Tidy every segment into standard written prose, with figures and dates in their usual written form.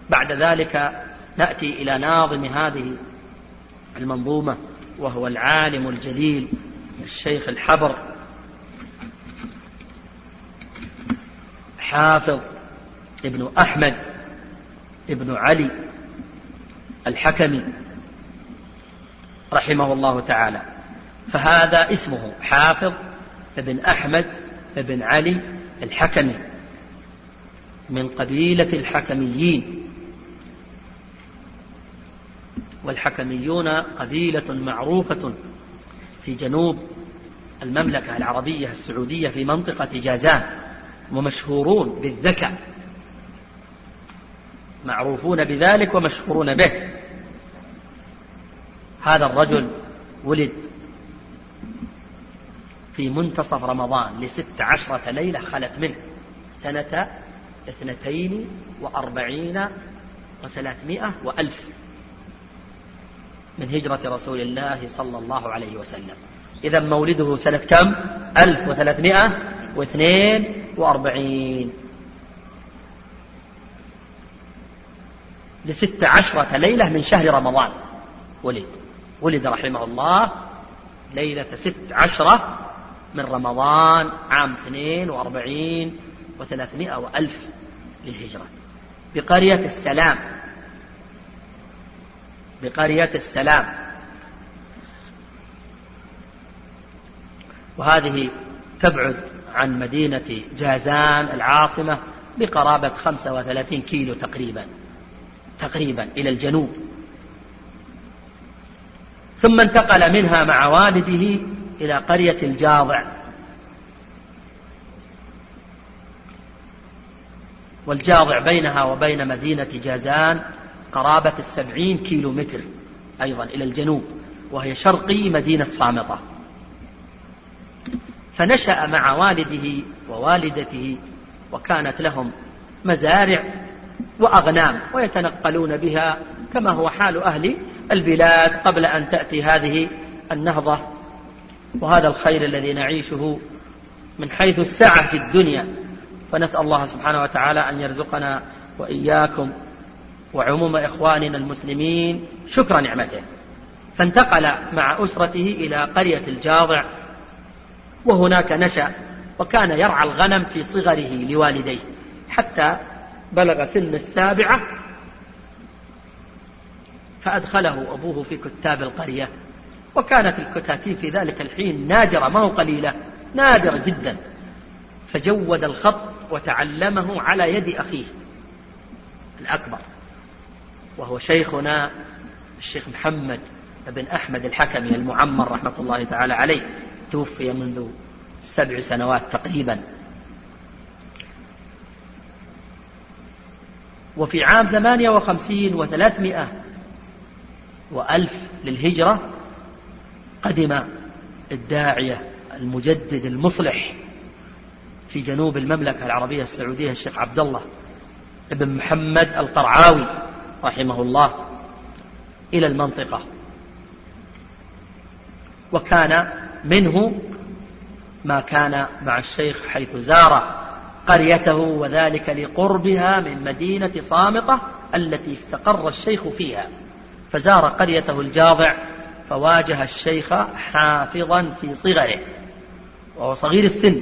بعد ذلك نأتي إلى ناظم هذه المنظومة، وهو العالم الجليل الشيخ الحبر حافظ ابن أحمد ابن علي الحكمي رحمه الله تعالى. فهذا اسمه حافظ ابن أحمد ابن علي الحكمي من قبيلة الحكميين، والحكميون قبيلة معروفة في جنوب المملكة العربية السعودية في منطقة جازان، ومشهورون بالذكاء، معروفون بذلك ومشهورون به. هذا الرجل ولد في منتصف رمضان ل16 ليلة خلت منه سنة 42 و300 وألف من هجرة رسول الله صلى الله عليه وسلم. إذا مولده سنة كم؟ 1342 ل16 ليلة من شهر رمضان ولد رحمه الله ليلة 16 من رمضان عام 42 و300 وألف للهجرة بقرية السلام. وهذه تبعد عن مدينة جازان العاصمة بقرابة 35 كيلو تقريبا إلى الجنوب. ثم انتقل منها مع والده إلى قرية الجاضع، والجاضع بينها وبين مدينة جازان قرابة 70 كيلو متر أيضا إلى الجنوب، وهي شرقي مدينة صامطة. فنشأ مع والده ووالدته، وكانت لهم مزارع وأغنام ويتنقلون بها كما هو حال أهل البلاد قبل أن تأتي هذه النهضة وهذا الخير الذي نعيشه من حيث السعة في الدنيا. فنسأل الله سبحانه وتعالى أن يرزقنا وإياكم وعموم إخواننا المسلمين شكر نعمته. فانتقل مع أسرته إلى قرية الجاضع، وهناك نشأ، وكان يرعى الغنم في صغره لوالديه حتى بلغ سن 7، فأدخله أبوه في كتاب القرية. وكانت الكتاتيب في ذلك الحين نادرة، ما هو قليلة، نادرة جدا. فجود الخط وتعلمه على يد أخيه الأكبر، وهو شيخنا الشيخ محمد بن أحمد الحكمي المعمر رحمة الله تعالى عليه، توفي منذ 7 سنوات تقريبا. وفي عام 58 و300 وألف للهجرة قدم الداعية المجدد المصلح في جنوب المملكة العربية السعودية الشيخ عبد الله بن محمد القرعاوي رحمه الله إلى المنطقة، وكان منه ما كان مع الشيخ حيث زار قريته، وذلك لقربها من مدينة صامطة التي استقر الشيخ فيها. فزار قريته الجاضع فواجه الشيخ حافظا في صغره وهو صغير السن،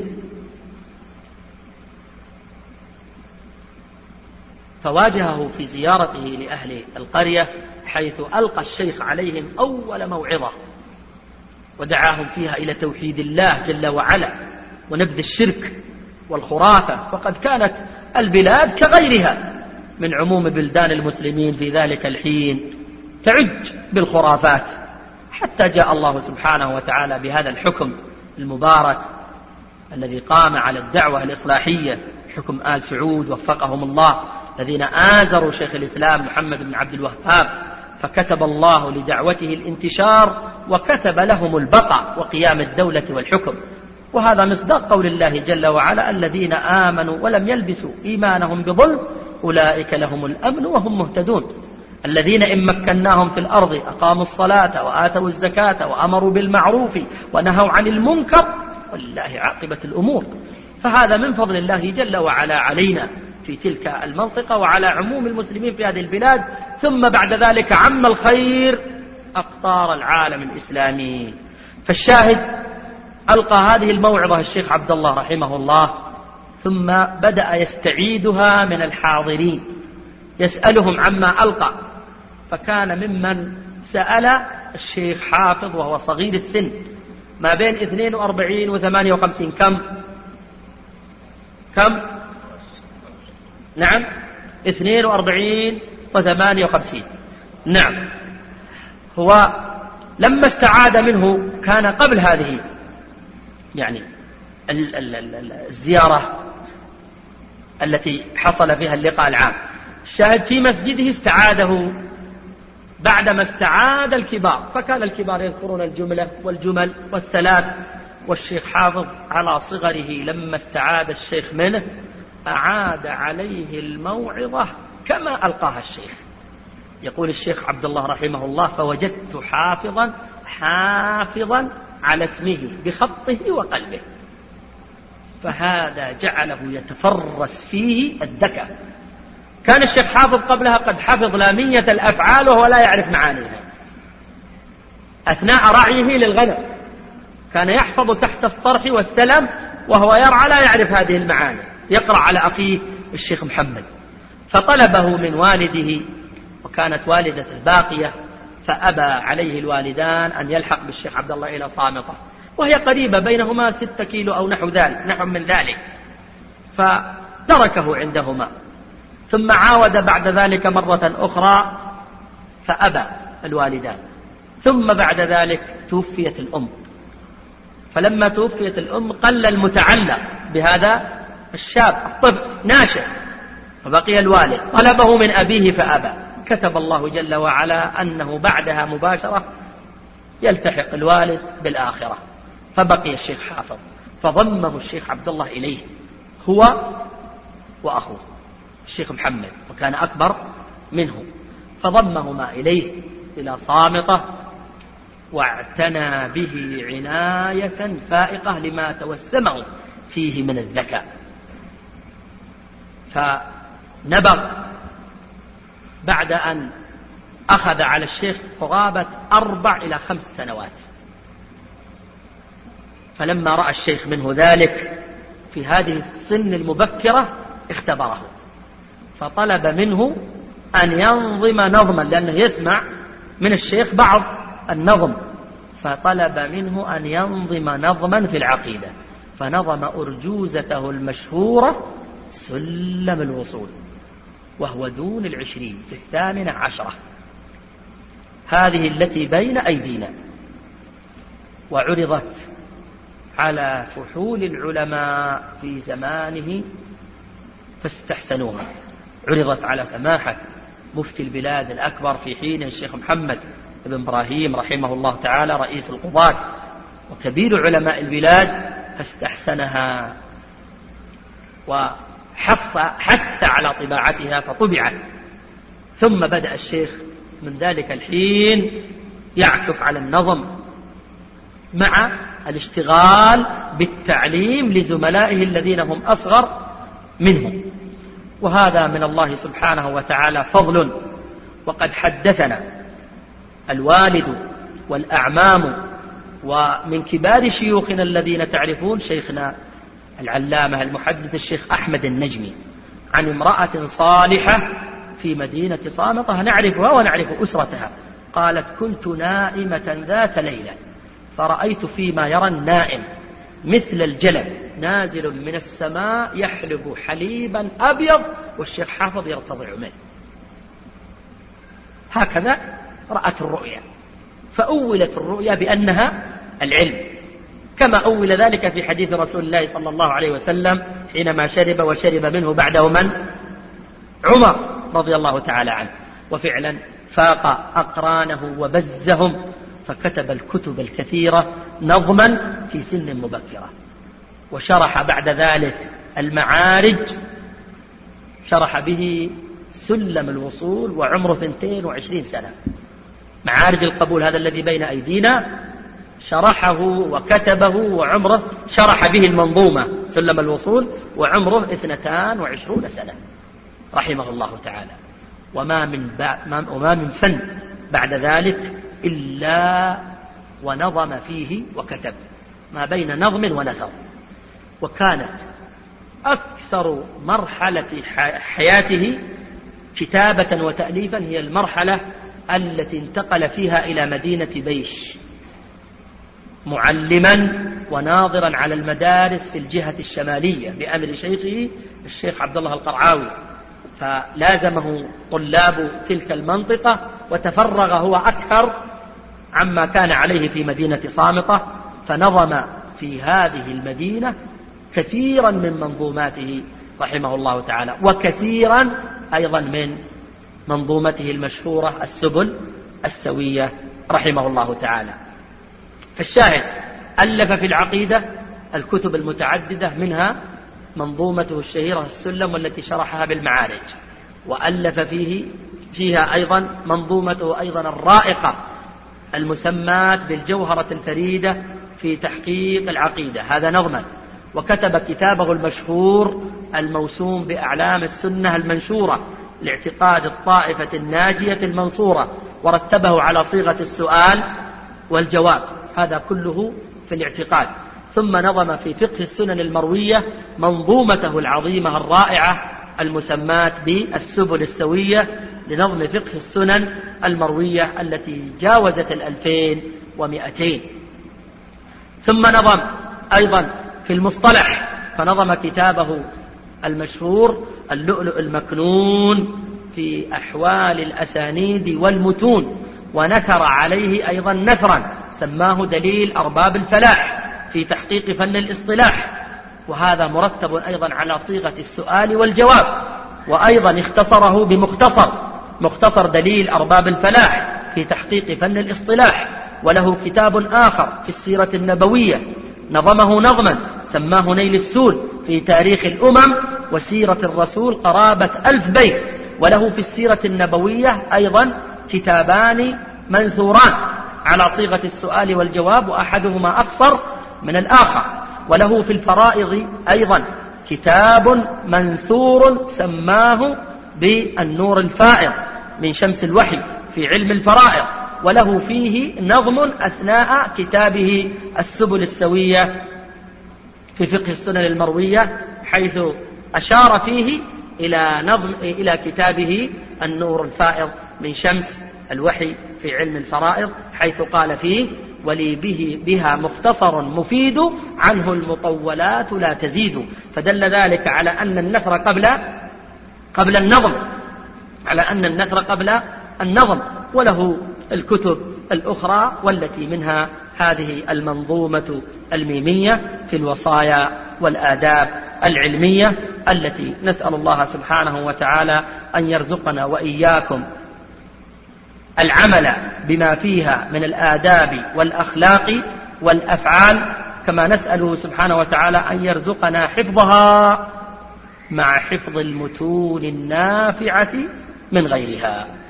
فواجهه في زيارته لأهل القرية، حيث ألقى الشيخ عليهم أول موعظة ودعاهم فيها إلى توحيد الله جل وعلا ونبذ الشرك والخرافة. فقد كانت البلاد كغيرها من عموم بلدان المسلمين في ذلك الحين تعج بالخرافات، حتى جاء الله سبحانه وتعالى بهذا الحكم المبارك الذي قام على الدعوة الإصلاحية، حكم آل سعود وفقهم الله، الذين آزروا شيخ الإسلام محمد بن عبد الوهاب، فكتب الله لدعوته الانتشار وكتب لهم البقاء وقيام الدولة والحكم. وهذا مصداق قول الله جل وعلا: الذين آمنوا ولم يلبسوا إيمانهم بظلم أولئك لهم الأمن وهم مهتدون. الذين إن مكناهم في الأرض أقاموا الصلاة وآتوا الزكاة وأمروا بالمعروف ونهوا عن المنكر ولله عاقبة الأمور. فهذا من فضل الله جل وعلا علينا، في تلك المنطقة وعلى عموم المسلمين في هذه البلاد، ثم بعد ذلك عم الخير أقطار العالم الإسلامي. فالشاهد ألقى هذه الموعظة الشيخ عبد الله رحمه الله، ثم بدأ يستعيدها من الحاضرين، يسألهم عما ألقى. فكان ممن سأل الشيخ حافظ وهو صغير السن، ما بين 42 و 58. كم؟ نعم 42 و 58. نعم. هو لما استعاد منه كان قبل هذه يعني الزيارة التي حصل فيها اللقاء العام. الشاهد في مسجده استعاده بعدما استعاد الكبار، فكان الكبار يذكرون الجملة والجمل والثلاث، والشيخ حافظ على صغره لما استعاد الشيخ منه أعاد عليه الموعظة كما ألقاها الشيخ. يقول الشيخ عبد الله رحمه الله: فوجدت حافظا على اسمه بخطه وقلبه. فهذا جعله يتفرس فيه الذكاء. كان الشيخ حافظ قبلها قد حفظ لامية الأفعال وهو لا يعرف معانيها. أثناء رعيه للغنم كان يحفظ تحت الصرح والسلم وهو يرعى لا يعرف هذه المعاني، يقرأ على أخيه الشيخ محمد. فطلبه من والده، وكانت والدته باقية، فأبى عليه الوالدان أن يلحق بالشيخ عبد الله إلى صامتة، وهي قريبة بينهما 6 كيلو أو نحو من ذلك، فتركه عندهما. ثم عاود بعد ذلك مرة أخرى فأبى الوالدان. ثم بعد ذلك توفيت الأم، فلما توفيت الأم قل المتعلق بهذا الشاب الطفل ناشئ، فبقي الوالد. طلبه من أبيه فأبى. كتب الله جل وعلا أنه بعدها مباشرة يلتحق الوالد بالآخرة، فبقي الشيخ حافظ، فضمه الشيخ عبد الله إليه هو وأخوه الشيخ محمد، وكان أكبر منه، فضمهما إليه إلى صامتة، واعتنى به عناية فائقة لما توسمه فيه من الذكاء. فنبغ بعد أن أخذ على الشيخ قرابة 4 إلى 5 سنوات. فلما رأى الشيخ منه ذلك في هذه السن المبكرة اختبره، فطلب منه أن ينظم نظما، لأنه يسمع من الشيخ بعض النظم، فطلب منه أن ينظم نظما في العقيدة، فنظم أرجوزته المشهورة سلم الوصول، وهو دون 20 في 18، هذه التي بين أيدينا، وعرضت على فحول العلماء في زمانه فاستحسنوها. عرضت على سماحة مفتي البلاد الأكبر في حينه الشيخ محمد بن إبراهيم رحمه الله تعالى رئيس القضاة وكبير علماء البلاد، فاستحسنها وحث على طباعتها فطبعت. ثم بدأ الشيخ من ذلك الحين يعكف على النظم مع الاشتغال بالتعليم لزملائه الذين هم أصغر منه، وهذا من الله سبحانه وتعالى فضل. وقد حدثنا الوالد والأعمام ومن كبار شيوخنا الذين تعرفون شيخنا العلامة المحدث الشيخ أحمد النجمي عن امرأة صالحة في مدينة صامتة نعرفها ونعرف أسرتها. قالت: كنت نائمة ذات ليلة فرأيت فيما يرى النائم مثل الجلب نازل من السماء يحلب حليبا أبيض والشيخ حافظ يرتضع منه. هكذا رأت الرؤيا، فأولت الرؤيا بأنها العلم، كما أول ذلك في حديث رسول الله صلى الله عليه وسلم حينما شرب وشرب منه بعده من؟ عمر رضي الله تعالى عنه. وفعلا فاق أقرانه وبزهم، فكتب الكتب الكثيرة نظما في سن مبكرة. وشرح بعد ذلك المعارج، شرح به سلم الوصول وعمره 22 سنة. معارج القبول هذا الذي بين أيدينا شرحه وكتبه وعمره شرح به المنظومة سلم الوصول وعمره 22 سنة رحمه الله تعالى. وما من فن بعد ذلك إلا ونظم فيه وكتب، ما بين نظم ونثر. وكانت أكثر مرحلة حياته كتابة وتأليفا هي المرحلة التي انتقل فيها إلى مدينة بيش معلما وناظرا على المدارس في الجهة الشمالية بأمر شيخه الشيخ عبد الله القرعاوي، فلازمه طلاب تلك المنطقة وتفرغ هو أكثر عما كان عليه في مدينة صامتة، فنظم في هذه المدينة كثيرا من منظوماته رحمه الله تعالى، وكثيرا أيضا من منظومته المشهورة السبل السوية رحمه الله تعالى. فالشاهد ألف في العقيدة الكتب المتعددة، منها منظومته الشهيرة السلم والتي شرحها بالمعارج، وألف فيها أيضا منظومته أيضا الرائقة المسمات بالجوهرة الفريدة في تحقيق العقيدة، هذا نظما. وكتب كتابه المشهور الموسوم بأعلام السنة المنشورة لاعتقاد الطائفة الناجية المنصورة، ورتبه على صيغة السؤال والجواب، هذا كله في الاعتقاد. ثم نظم في فقه السنن المروية منظومته العظيمة الرائعة المسمات بالسبل السوية لنظم فقه السنن المروية التي جاوزت 2200. ثم نظم أيضا في المصطلح، فنظم كتابه المشهور اللؤلؤ المكنون في أحوال الأسانيد والمتون، ونثر عليه أيضا نثرا سماه دليل أرباب الفلاح في تحقيق فن الاصطلاح، وهذا مرتب أيضا على صيغة السؤال والجواب. وأيضا اختصره مختصر دليل أرباب الفلاح في تحقيق فن الاصطلاح. وله كتاب آخر في السيرة النبوية نظمه نظما سماه نيل السول في تاريخ الأمم وسيرة الرسول قرابة 1000 بيت. وله في السيرة النبوية أيضا كتابان منثوران على صيغة السؤال والجواب، وأحدهما أقصر من الآخر. وله في الفرائض أيضا كتاب منثور سماه بالنور الفائض من شمس الوحي في علم الفرائض. وله فيه نظم أثناء كتابه السبل السوية في فقه السنن المروية، حيث أشار فيه إلى كتابه النور الفائض من شمس الوحي في علم الفرائض، حيث قال فيه: ولي بها مختصر مفيد عنه المطولات لا تزيد. فدل ذلك على أن النثر قبل النظم، وله الكتب الأخرى والتي منها هذه المنظومة الميمية في الوصايا والآداب العلمية، التي نسأل الله سبحانه وتعالى أن يرزقنا وإياكم العمل بما فيها من الآداب والأخلاق والأفعال، كما نسأله سبحانه وتعالى أن يرزقنا حفظها مع حفظ المتون النافعة من غيرها.